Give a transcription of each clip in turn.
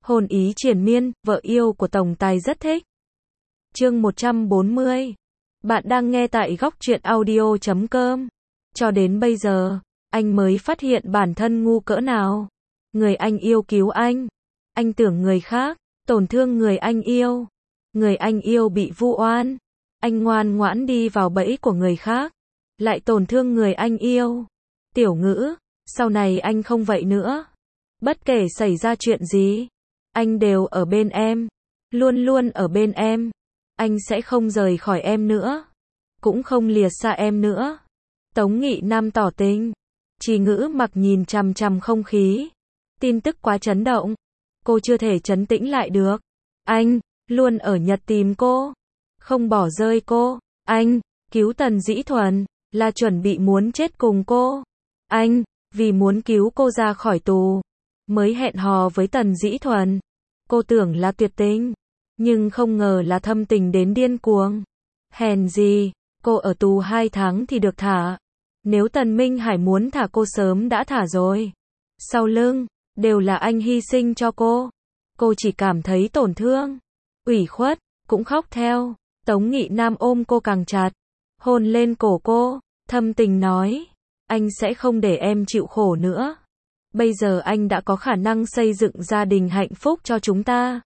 Hôn ý triền miên, vợ yêu của tổng tài rất thích. Chương 140. Bạn đang nghe tại góc truyện audio.com. Cho đến bây giờ, anh mới phát hiện bản thân ngu cỡ nào. Người anh yêu cứu anh tưởng người khác tổn thương người anh yêu. Người anh yêu bị vu oan, anh ngoan ngoãn đi vào bẫy của người khác, lại tổn thương người anh yêu. Tiểu Ngữ, sau này anh không vậy nữa. Bất kể xảy ra chuyện gì, anh đều ở bên em, luôn luôn ở bên em. Anh sẽ không rời khỏi em nữa, cũng không lìa xa em nữa. Tống Nghị Nam tỏ tình. Chỉ Ngữ mặc nhìn chằm chằm không khí. Tin tức quá chấn động, cô chưa thể trấn tĩnh lại được. Anh luôn ở Nhật tìm cô, không bỏ rơi cô. Anh cứu Tần Dĩ Thuần là chuẩn bị muốn chết cùng cô. Anh vì muốn cứu cô ra khỏi tù mới hẹn hò với Tần Dĩ Thuần. Cô tưởng là tuyệt tình, nhưng không ngờ là thâm tình đến điên cuồng. Hèn gì, cô ở tù 2 tháng thì được thả. Nếu Tần Minh Hải muốn thả cô sớm đã thả rồi. Sau lưng đều là anh hy sinh cho cô. Cô chỉ cảm thấy tổn thương, ủy khuất, cũng khóc theo. Tống Nghị Nam ôm cô càng chặt, hôn lên cổ cô, thâm tình nói, anh sẽ không để em chịu khổ nữa. Bây giờ anh đã có khả năng xây dựng gia đình hạnh phúc cho chúng ta.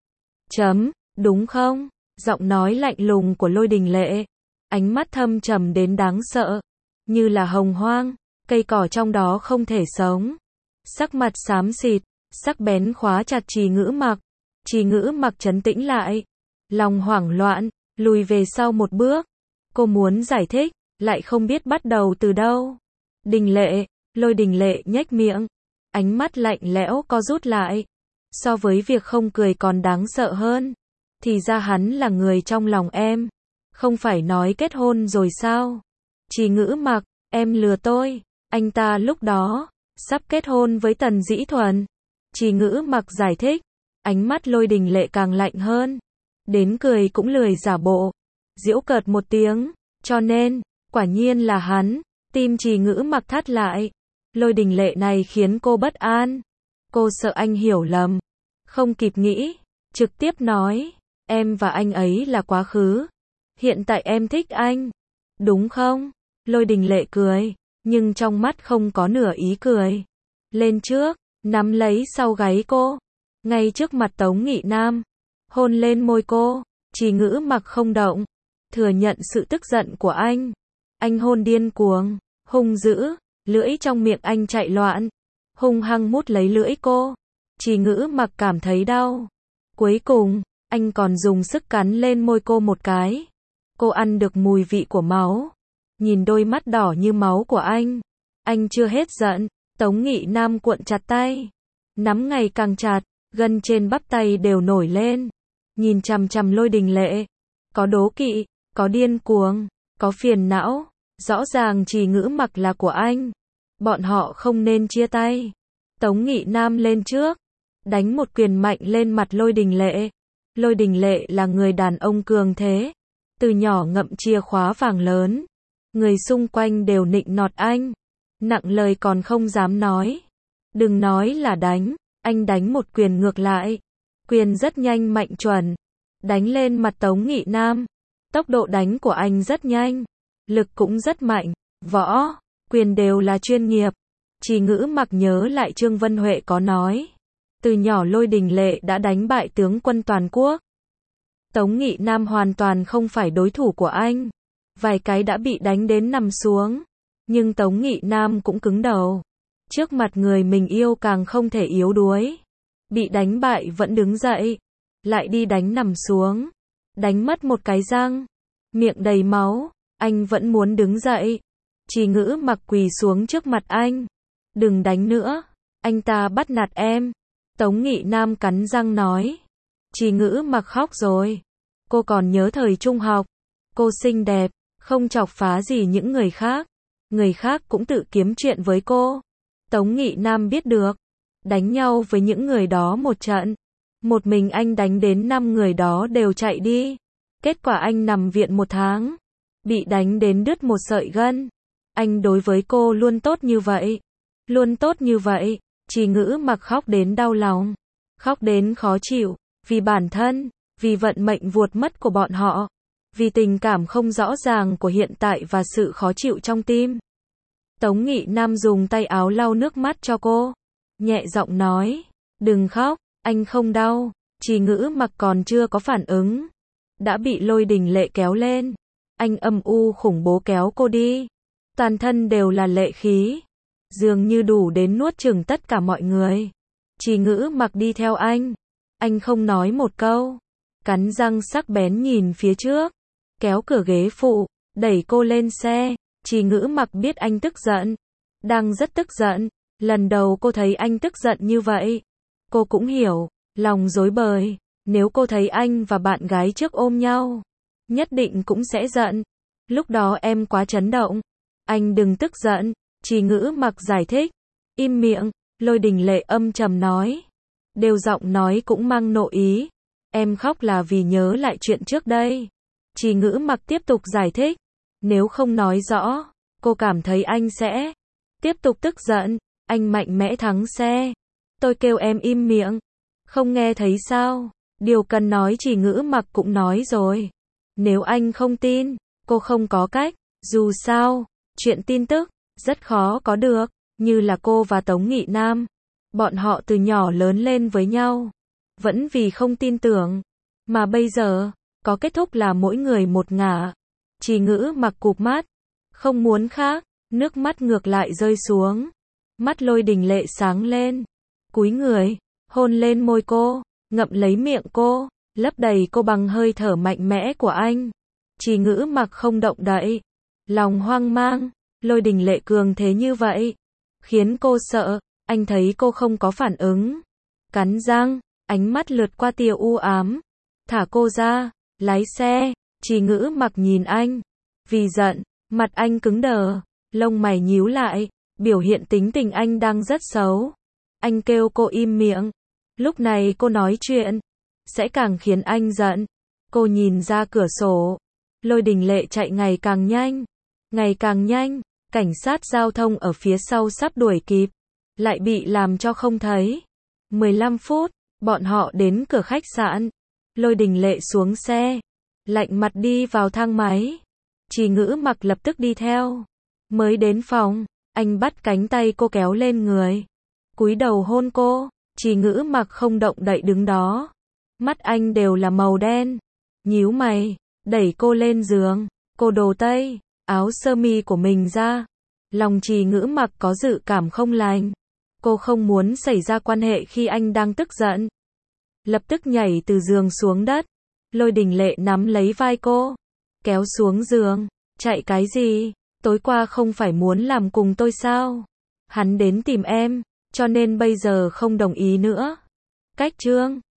Đúng không? Giọng nói lạnh lùng của Lôi Đình Lệ, ánh mắt thâm trầm đến đáng sợ, như là hồng hoang, cây cỏ trong đó không thể sống. Sắc mặt xám xịt, sắc bén khóa chặt Chỉ Ngữ mặc. Chỉ Ngữ mặc trấn tĩnh lại, lòng hoảng loạn, lùi về sau một bước. Cô muốn giải thích, lại không biết bắt đầu từ đâu. Đình Lệ, Lôi Đình Lệ nhếch miệng, ánh mắt lạnh lẽo co rút lại. So với việc không cười còn đáng sợ hơn. Thì ra hắn là người trong lòng em. Không phải nói kết hôn rồi sao? Chỉ Ngữ mặc, em lừa tôi. Anh ta lúc đó sắp kết hôn với Tần Dĩ Thuần. Chỉ Ngữ mặc giải thích, ánh mắt Lôi Đình Lệ càng lạnh hơn. Đến cười cũng lười giả bộ, giễu cợt một tiếng, cho nên, quả nhiên là hắn. Tim Chỉ Ngữ mặc thắt lại. Lôi Đình Lệ này khiến cô bất an. Cô sợ anh hiểu lầm. Không kịp nghĩ, trực tiếp nói, em và anh ấy là quá khứ. Hiện tại em thích anh, đúng không? Lôi Đình Lệ cười, nhưng trong mắt không có nửa ý cười. Lên trước, nắm lấy sau gáy cô, ngay trước mặt Tống Nghị Nam, hôn lên môi cô. Chỉ Ngữ mặc không động, thừa nhận sự tức giận của anh. Anh hôn điên cuồng, hung dữ, lưỡi trong miệng anh chạy loạn, hung hăng mút lấy lưỡi cô. Chỉ Ngữ mặc cảm thấy đau. Cuối cùng, anh còn dùng sức cắn lên môi cô một cái. Cô ăn được mùi vị của máu. Nhìn đôi mắt đỏ như máu của anh chưa hết giận. Tống Nghị Nam cuộn chặt tay, nắm ngày càng chặt, gân trên bắp tay đều nổi lên. Nhìn chằm chằm Lôi Đình Lệ, có đố kỵ, có điên cuồng, có phiền não. Rõ ràng Chỉ Ngữ mặc là của anh. Bọn họ không nên chia tay. Tống Nghị Nam lên trước, đánh một quyền mạnh lên mặt Lôi Đình Lệ. Lôi Đình Lệ là người đàn ông cường thế, từ nhỏ ngậm chìa khóa vàng lớn. Người xung quanh đều nịnh nọt anh, nặng lời còn không dám nói. Đừng nói là đánh, anh đánh một quyền ngược lại. Quyền rất nhanh mạnh chuẩn, đánh lên mặt Tống Nghị Nam. Tốc độ đánh của anh rất nhanh, lực cũng rất mạnh. Võ, quyền đều là chuyên nghiệp. Chỉ Ngữ mặc nhớ lại Trương Vân Huệ có nói, từ nhỏ Lôi Đình Lệ đã đánh bại tướng quân toàn quốc. Tống Nghị Nam hoàn toàn không phải đối thủ của anh. Vài cái đã bị đánh đến nằm xuống. Nhưng Tống Nghị Nam cũng cứng đầu. Trước mặt người mình yêu càng không thể yếu đuối. Bị đánh bại vẫn đứng dậy. Lại đi đánh nằm xuống. Đánh mất một cái răng. Miệng đầy máu. Anh vẫn muốn đứng dậy. Chỉ Ngữ mặc quỳ xuống trước mặt anh. Đừng đánh nữa. Anh ta bắt nạt em. Tống Nghị Nam cắn răng nói. Chỉ Ngữ mặc khóc rồi. Cô còn nhớ thời trung học. Cô xinh đẹp, không chọc phá gì những người khác. Người khác cũng tự kiếm chuyện với cô. Tống Nghị Nam biết được. Đánh nhau với những người đó một trận. Một mình anh đánh đến 5 người đó đều chạy đi. Kết quả anh nằm viện 1 tháng. Bị đánh đến đứt một sợi gân. Anh đối với cô luôn tốt như vậy. Luôn tốt như vậy. Chỉ Ngữ mặc khóc đến đau lòng. Khóc đến khó chịu, vì bản thân, vì vận mệnh vuột mất của bọn họ, vì tình cảm không rõ ràng của hiện tại và sự khó chịu trong tim. Tống Nghị Nam dùng tay áo lau nước mắt cho cô, nhẹ giọng nói, đừng khóc, anh không đau. Trì Ngữ Mặc còn chưa có phản ứng, đã bị Lôi Đình Lệ kéo lên. Anh âm u khủng bố kéo cô đi, toàn thân đều là lệ khí, dường như đủ đến nuốt chửng tất cả mọi người. Trì Ngữ Mặc đi theo anh không nói một câu, cắn răng sắc bén nhìn phía trước, kéo cửa ghế phụ, đẩy cô lên xe. Trì Ngữ Mặc biết anh tức giận, đang rất tức giận, lần đầu cô thấy anh tức giận như vậy. Cô cũng hiểu, lòng rối bời, nếu cô thấy anh và bạn gái trước ôm nhau, nhất định cũng sẽ giận. Lúc đó em quá chấn động. Anh đừng tức giận, Trì Ngữ Mặc giải thích. Im miệng, Lôi Đình Lệ âm trầm nói. Đều giọng nói cũng mang nộ ý. Em khóc là vì nhớ lại chuyện trước đây. Trì Ngữ Mặc tiếp tục giải thích. Nếu không nói rõ, cô cảm thấy anh sẽ tiếp tục tức giận. Anh mạnh mẽ thắng xe. Tôi kêu em im miệng, không nghe thấy sao? Điều cần nói Trì Ngữ Mặc cũng nói rồi. Nếu anh không tin, cô không có cách. Dù sao, chuyện tin tức rất khó có được, như là cô và Tống Nghị Nam. Bọn họ từ nhỏ lớn lên với nhau, vẫn vì không tin tưởng, mà bây giờ có kết thúc là mỗi người một ngả. Trì Ngữ Mặc cụp mắt, không muốn khác, nước mắt ngược lại rơi xuống. Mắt Lôi Đình Lệ sáng lên, cúi người, hôn lên môi cô, ngậm lấy miệng cô, lấp đầy cô bằng hơi thở mạnh mẽ của anh. Trì Ngữ Mặc không động đậy, lòng hoang mang. Lôi Đình Lệ cường thế như vậy, khiến cô sợ. Anh thấy cô không có phản ứng, cắn răng, ánh mắt lướt qua tia u ám. Thả cô ra, lái xe. Trì Ngữ Mặc nhìn anh, vì giận, mặt anh cứng đờ, lông mày nhíu lại, biểu hiện tính tình anh đang rất xấu. Anh kêu cô im miệng. Lúc này cô nói chuyện sẽ càng khiến anh giận. Cô nhìn ra cửa sổ, Lôi Đình Lệ chạy ngày càng nhanh, ngày càng nhanh. Cảnh sát giao thông ở phía sau sắp đuổi kịp, lại bị làm cho không thấy. 15 phút, bọn họ đến cửa khách sạn. Lôi Đình Lệ xuống xe, lạnh mặt đi vào thang máy. Trì Ngữ Mặc lập tức đi theo. Mới đến phòng, anh bắt cánh tay cô kéo lên người, cúi đầu hôn cô. Trì Ngữ Mặc không động đậy đứng đó, mắt anh đều là màu đen, nhíu mày, đẩy cô lên giường. Cô đồ tây, áo sơ mi của mình ra. Lòng Trì Ngữ Mặc có dự cảm không lành. Cô không muốn xảy ra quan hệ khi anh đang tức giận. Lập tức nhảy từ giường xuống đất. Lôi Đình Lệ nắm lấy vai cô, kéo xuống giường. Chạy cái gì? Tối qua không phải muốn làm cùng tôi sao? Hắn đến tìm em, cho nên bây giờ không đồng ý nữa. Cách chương